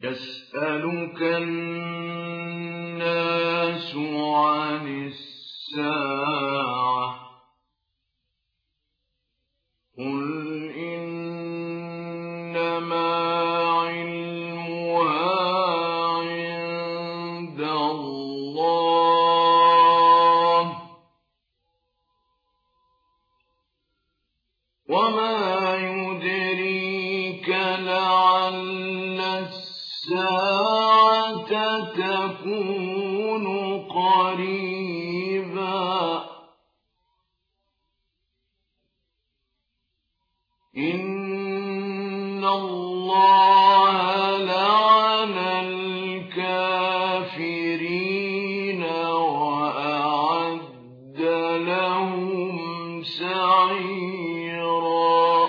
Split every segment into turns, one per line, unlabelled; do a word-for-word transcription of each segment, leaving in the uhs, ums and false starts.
يسألك الناس عن الساعة قل إنما علمها عند الله وما يدريك لعل الساعة تكون قريبا إن الله لعن الكافرين وأعد لهم سعيرا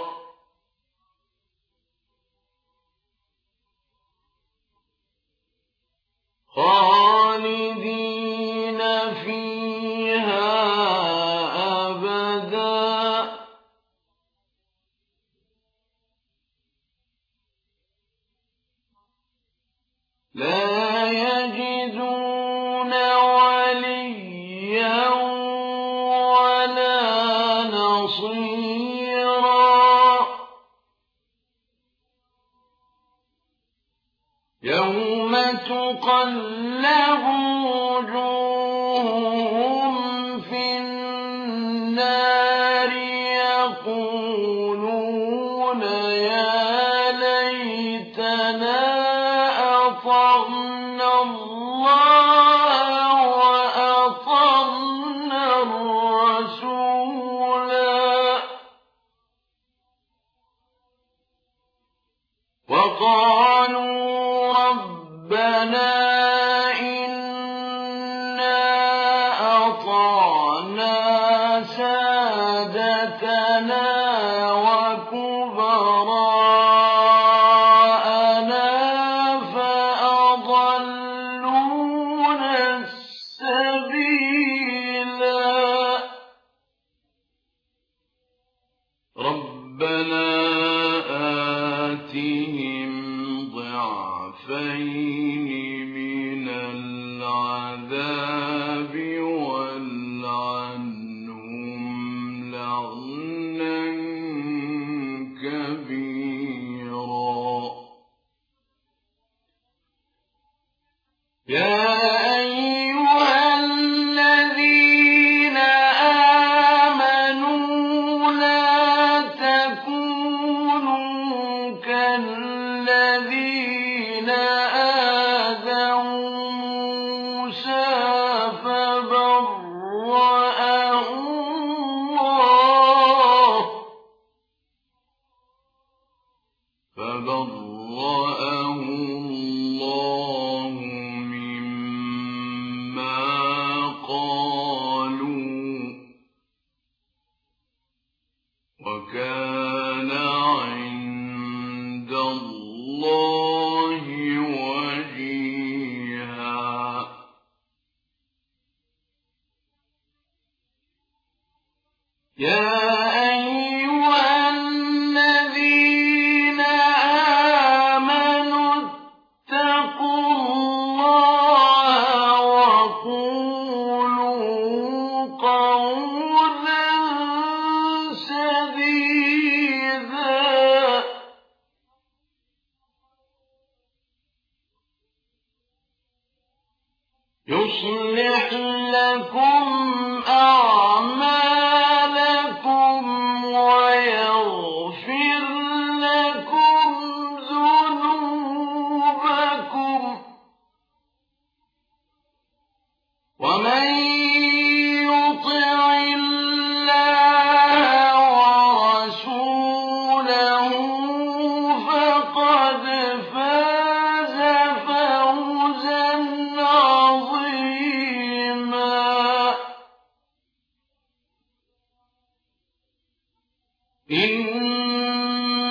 خالدين فيها أبدا لا يجدون وليا ولا نصيرا يوم تقلب وجوههم في النار يقولون يا ليتنا أطعنا الله وأطعنا الرسولا وقالوا ربنا إنا أطعنا سادتنا وكبراءنا فأضلونا السبيلا ربنا آتهم ضعفين من العذاب والعنهم لعنا كبيرا يا أيها الذين آمنوا لا تكونوا كالذين آذوا موسى فبرأه الله فبرأه الله مما قالوا وكان عند الله وجيها يا أيها الذين آمنوا اتقوا الله وقولوا قولا سديدا يصلح لكم أعمالكم ويغفر لكم ذنوبكم ومن يطع الله ورسوله فقد فاز فوزا عظيما إن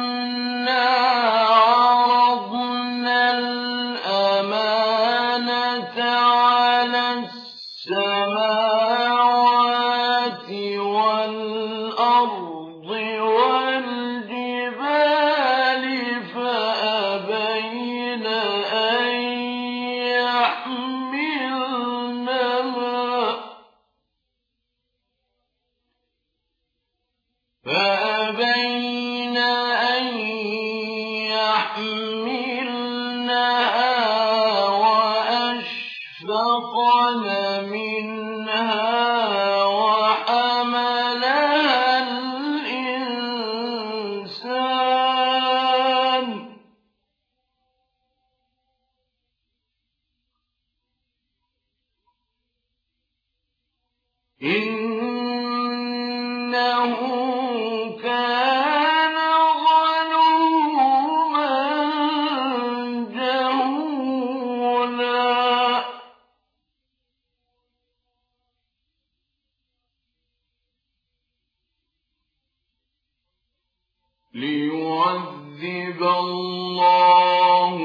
إنه كان ظلوما جهولا ليعذب الله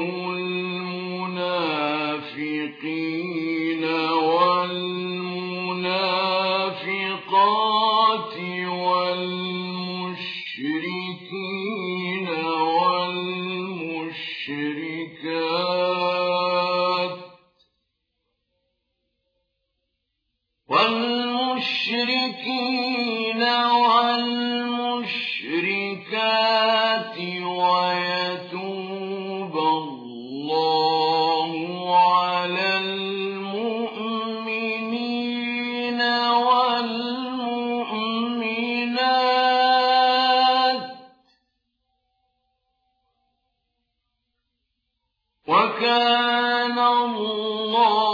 المنافقين والمنافقات والمشركين والمشركات والمشركين والمشركات ويتوب الله على المؤمنين والمؤمنات وكان الله